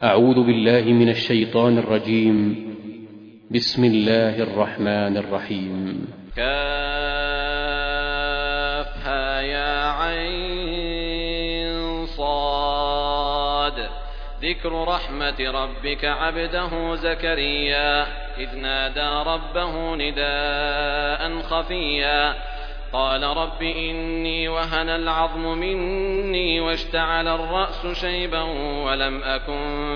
أعوذ بالله من الشيطان الرجيم. بسم الله الرحمن الرحيم. كافها يا عين صاد. ذكر رحمة ربك عبده زكريا إذ نادى ربه نداء خفيا قال رب إني وهن العظم مني واشتعل الرأس شيبا ولم أكن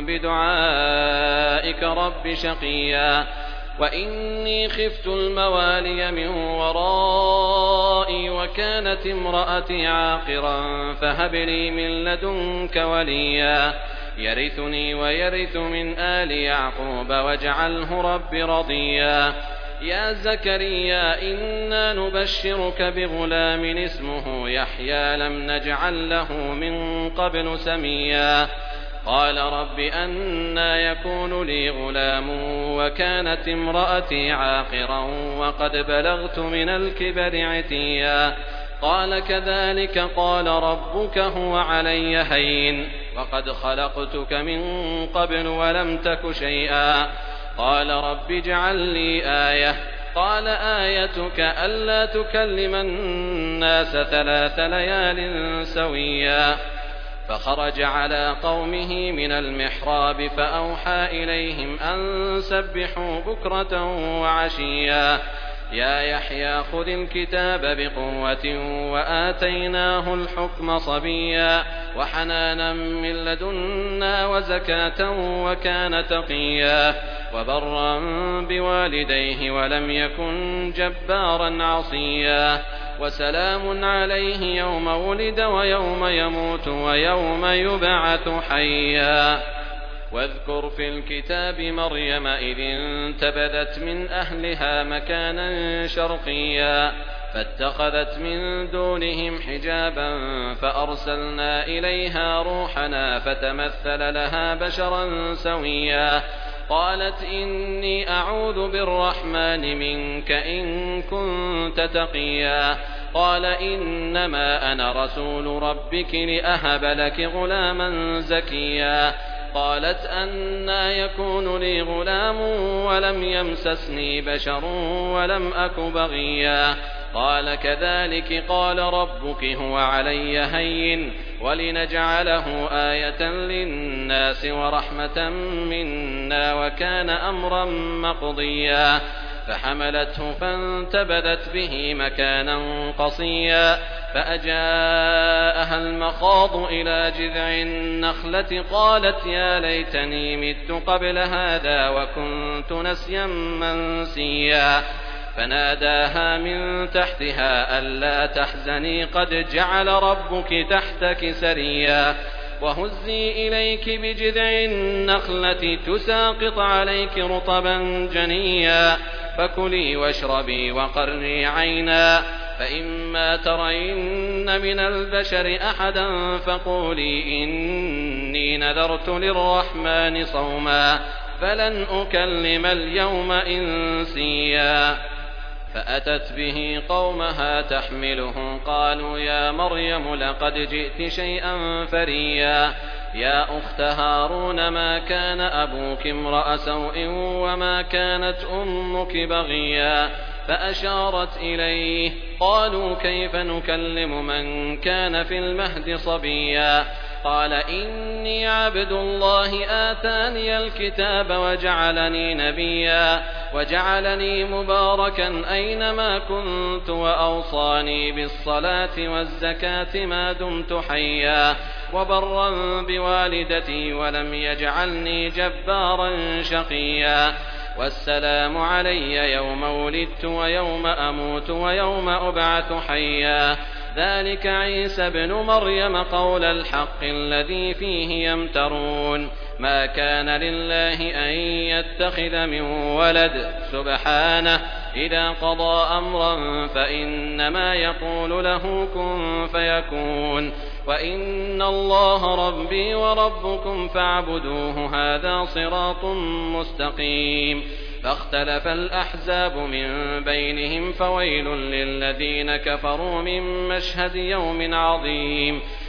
بدعائك رب شقيا وإني خفت الموالي من ورائي وكانت امرأتي عاقرا فهب لي من لدنك وليا يرثني ويرث من آل يعقوب واجعله رب رضيا يا زكريا إنا نبشرك بغلام اسمه يحيى لم نجعل له من قبل سميا قال رب أنى يكون لي غلام وكانت امرأتي عاقرا وقد بلغت من الكبر عتيا قال كذلك قال ربك هو علي هين وقد خلقتك من قبل ولم تك شيئا قال رب اجعل لي آية قال آيتك ألا تكلم الناس 3 ليال سويا فخرج على قومه من المحراب فأوحى إليهم أن سبحوا بكرة وعشيا يا يحيى خذ الكتاب بقوة وآتيناه الحكم صبيا وحنانا من لدنا وزكاة وكان تقيا وبرا بوالديه ولم يكن جبارا عصيا وسلام عليه يوم ولد ويوم يموت ويوم يبعث حيا واذكر في الكتاب مريم إذ انتبذت من أهلها مكانا شرقيا فاتخذت من دونهم حجابا فأرسلنا إليها روحنا فتمثل لها بشرا سويا قالت إني أعوذ بالرحمن منك إن كنت تقيا قال إنما أنا رسول ربك لأهب لك غلاما زكيا قالت أنى يكون لي غلام ولم يمسسني بشر ولم أك بغيا قال كذلك قال ربك هو علي هين ولنجعله آية للناس ورحمة منا وكان أمرا مقضيا فحملته فانتبذت به مكانا قصيا فأجاءها المخاض إلى جذع النخلة قالت يا ليتني مت قبل هذا وكنت نسيا منسيا فناداها من تحتها ألا تحزني قد جعل ربك تحتك سريا وهزي إليك بجذع النخلة تساقط عليك رطبا جنيا فكلي واشربي وقري عينا فإما ترين من البشر أحدا فقولي إني نذرت للرحمن صوما فلن أكلم اليوم إنسيا فأتت به قومها تحمله قالوا يا مريم لقد جئت شيئا فريا يا أخت هارون ما كان أبوك امرأ سوء وما كانت أمك بغيا فأشارت إليه قالوا كيف نكلم من كان في المهد صبيا قال إني عبد الله آتاني الكتاب وجعلني نبيا وجعلني مباركا أينما كنت وأوصاني بالصلاة والزكاة ما دمت حيا وبرا بوالدتي ولم يجعلني جبارا شقيا والسلام علي يوم ولدت ويوم أموت ويوم أبعث حيا ذلك عيسى ابن مريم قول الحق الذي فيه يمترون ما كان لله أن يتخذ من ولد سبحانه إذا قضى أمرا فإنما يقول له كن فيكون وإن الله ربي وربكم فاعبدوه هذا صراط مستقيم فاختلف الأحزاب من بينهم فويل للذين كفروا من مشهد يوم عظيم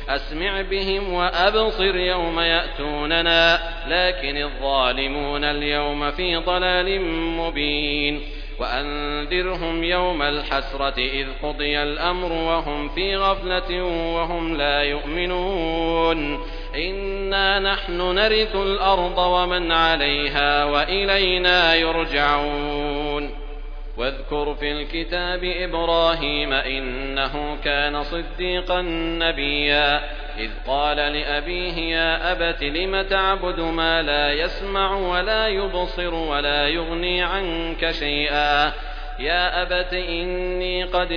أسمع بهم وأبصر يوم يأتوننا لكن الظالمون اليوم في ضلال مبين وأنذرهم يوم الحسرة إذ قضي الأمر وهم في غفلة وهم لا يؤمنون إنا نحن نرث الأرض ومن عليها وإلينا يرجعون واذكر في الكتاب إبراهيم إنه كان صديقا نبيا إذ قال لأبيه يا أبت لم تعبد ما لا يسمع ولا يبصر ولا يغني عنك شيئا يا أبت إني قد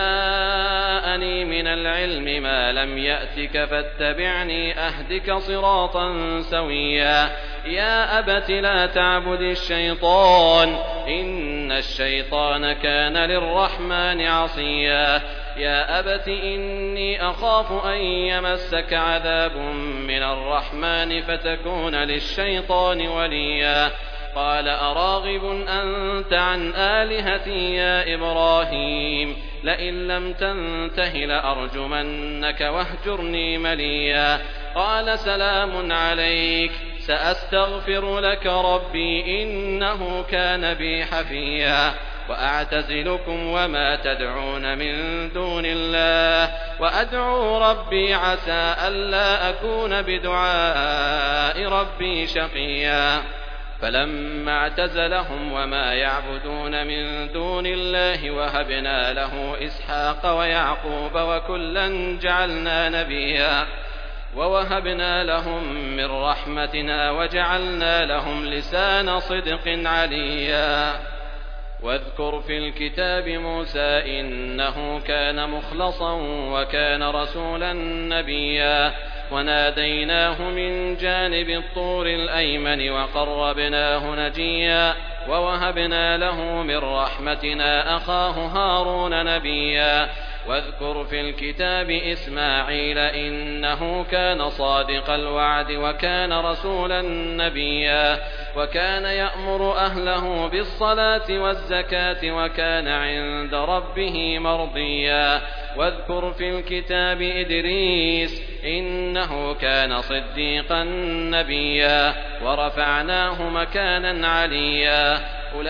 جاءني من العلم ما لم يأتك فاتبعني أهدك صراطا سويا يا أبت لا تعبد الشيطان إن الشيطان كان للرحمن عصيا يا أبت إني أخاف أن يمسك عذاب من الرحمن فتكون للشيطان وليا قال أراغب أنت عن آلهتي يا إبراهيم لئن لم تنته لأرجمنك واهجرني مليا قال سلام عليك سأستغفر لك ربي إنه كان بي حفيا وأعتزلكم وما تدعون من دون الله وأدعو ربي عسى ألا أكون بدعاء ربي شقيا فلما اعتزلهم وما يعبدون من دون الله وهبنا له إسحاق ويعقوب وكلا جعلنا نبيا ووهبنا لهم من رحمتنا وجعلنا لهم لسان صدق عليا واذكر في الكتاب موسى إنه كان مخلصا وكان رسولا نبيا وناديناه من جانب الطور الأيمن وقربناه نجيا ووهبنا له من رحمتنا أخاه هارون نبيا واذكر في الكتاب إسماعيل إنه كان صادق الوعد وكان رسولا نبيا وكان يأمر أهله بالصلاة والزكاة وكان عند ربه مرضيا واذكر في الكتاب إدريس إنه كان صديقا نبيا ورفعناه مكانا عليا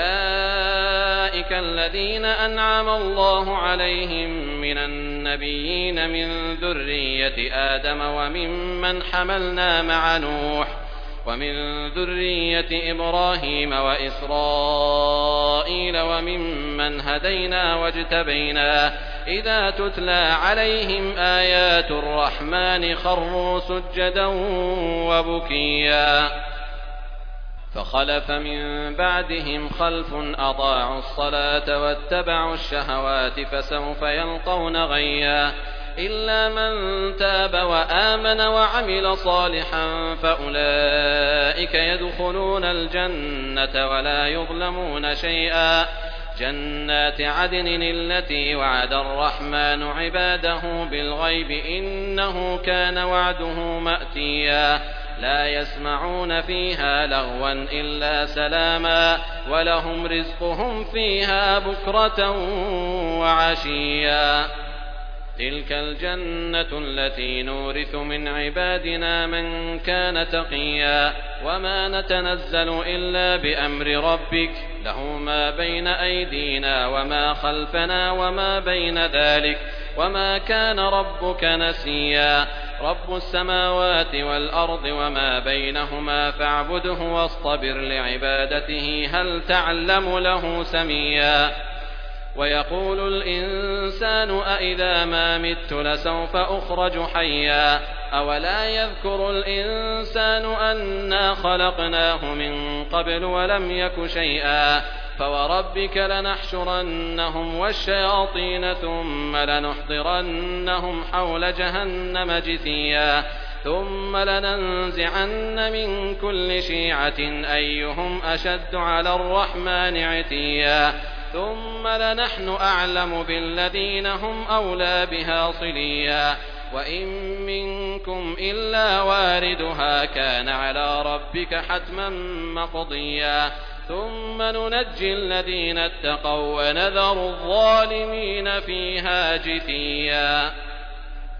أولئك الذين أنعم الله عليهم من النبيين من ذرية آدم وممن حملنا مع نوح ومن ذرية إبراهيم وإسرائيل وممن هدينا واجتبينا إذا تتلى عليهم آيات الرحمن خروا سجدا وبكيا فخلف من بعدهم خلف أضاعوا الصلاة واتبعوا الشهوات فسوف يلقون غيا إلا من تاب وآمن وعمل صالحا فأولئك يدخلون الجنة ولا يظلمون شيئا جنات عدن التي وعد الرحمن عباده بالغيب إنه كان وعده مأتيا لا يسمعون فيها لغوا إلا سلاما ولهم رزقهم فيها بكرة وعشيا تلك الجنة التي نورث من عبادنا من كان تقيا وما نتنزل إلا بأمر ربك له ما بين أيدينا وما خلفنا وما بين ذلك وما كان ربك نسيا رب السماوات والأرض وما بينهما فاعبده واصطبر لعبادته هل تعلم له سميا ويقول الإنسان أإذا ما مت لسوف أخرج حيا أولا يذكر الإنسان أنا خلقناه من قبل ولم يك شيئا فوربك لنحشرنهم والشياطين ثم لنحضرنهم حول جهنم جثيا ثم لننزعن من كل شيعة أيهم أشد على الرحمن عتيا ثم لنحن أعلم بالذين هم أولى بها صليا وإن منكم إلا واردها كان على ربك حتما مقضيا ثم ننجي الذين اتقوا ونذر الظالمين فيها جثيا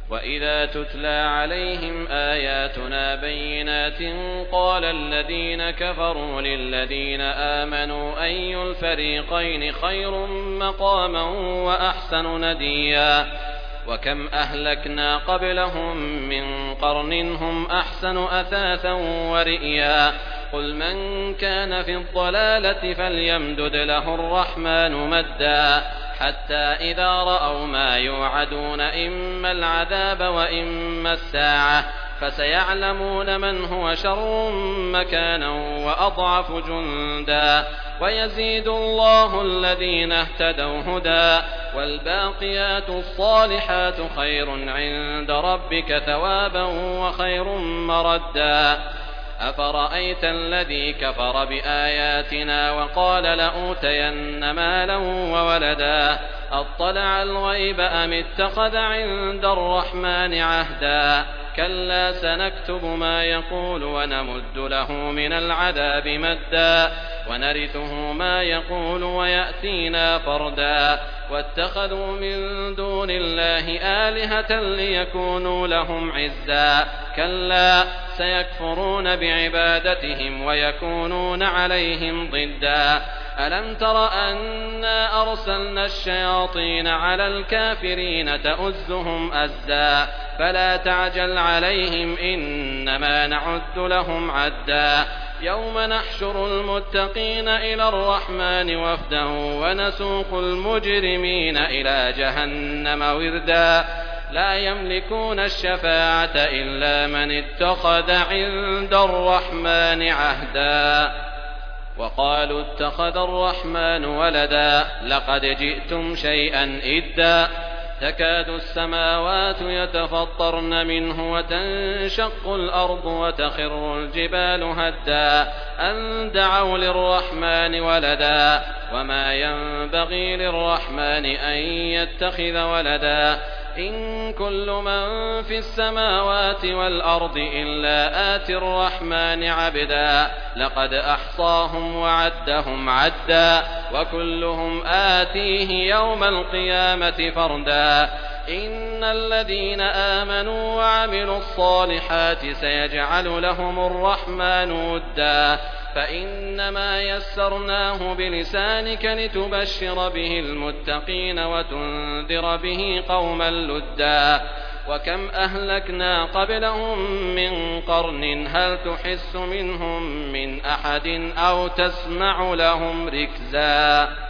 وإذا تتلى عليهم آياتنا بينات قال الذين كفروا للذين آمنوا أي الفريقين خير مقاما وأحسن نديا وكم أهلكنا قبلهم من قرن هم أحسن أثاثا ورئيا قل من كان في الضلالة فليمدد له الرحمن مدا حتى إذا رأوا ما يوعدون إما العذاب وإما الساعة فسيعلمون من هو شر مكانا وأضعف جندا ويزيد الله الذين اهتدوا هدى والباقيات الصالحات خير عند ربك ثوابا وخير مردا أفرأيت الذي كفر بآياتنا وقال لأوتين مالا وولدا أطلع الغيب أم اتخذ عند الرحمن عهدا كلا سنكتب ما يقول ونمد له من العذاب مدا ونرثه ما يقول ويأتينا فردا واتخذوا من دون الله آلهة ليكونوا لهم عزا كلا سيكفرون بعبادتهم ويكونون عليهم ضدا ألم تر أنا أرسلنا الشياطين على الكافرين تؤزهم أزا فلا تعجل عليهم إنما نعد لهم عدا يوم نحشر المتقين إلى الرحمن وفدا ونسوق المجرمين إلى جهنم وردا لا يملكون الشفاعة إلا من اتخذ عند الرحمن عهدا وقالوا اتخذ الرحمن ولدا لقد جئتم شيئا إدا تكاد السماوات يتفطرن منه وتنشق الأرض وتخر الجبال هدا أن دعوا للرحمن ولدا وما ينبغي للرحمن أن يتخذ ولدا إن كل من في السماوات والأرض إلا آتي الرحمن عبدا لقد أحصاهم وعدهم عدا وكلهم آتيه يوم القيامة فردا إن الذين آمنوا وعملوا الصالحات سيجعل لهم الرحمن ودا فإنما يسرناه بلسانك لتبشر به المتقين وتنذر به قوما لدا وكم أهلكنا قبلهم من قرن هل تحس منهم من أحد أو تسمع لهم ركزا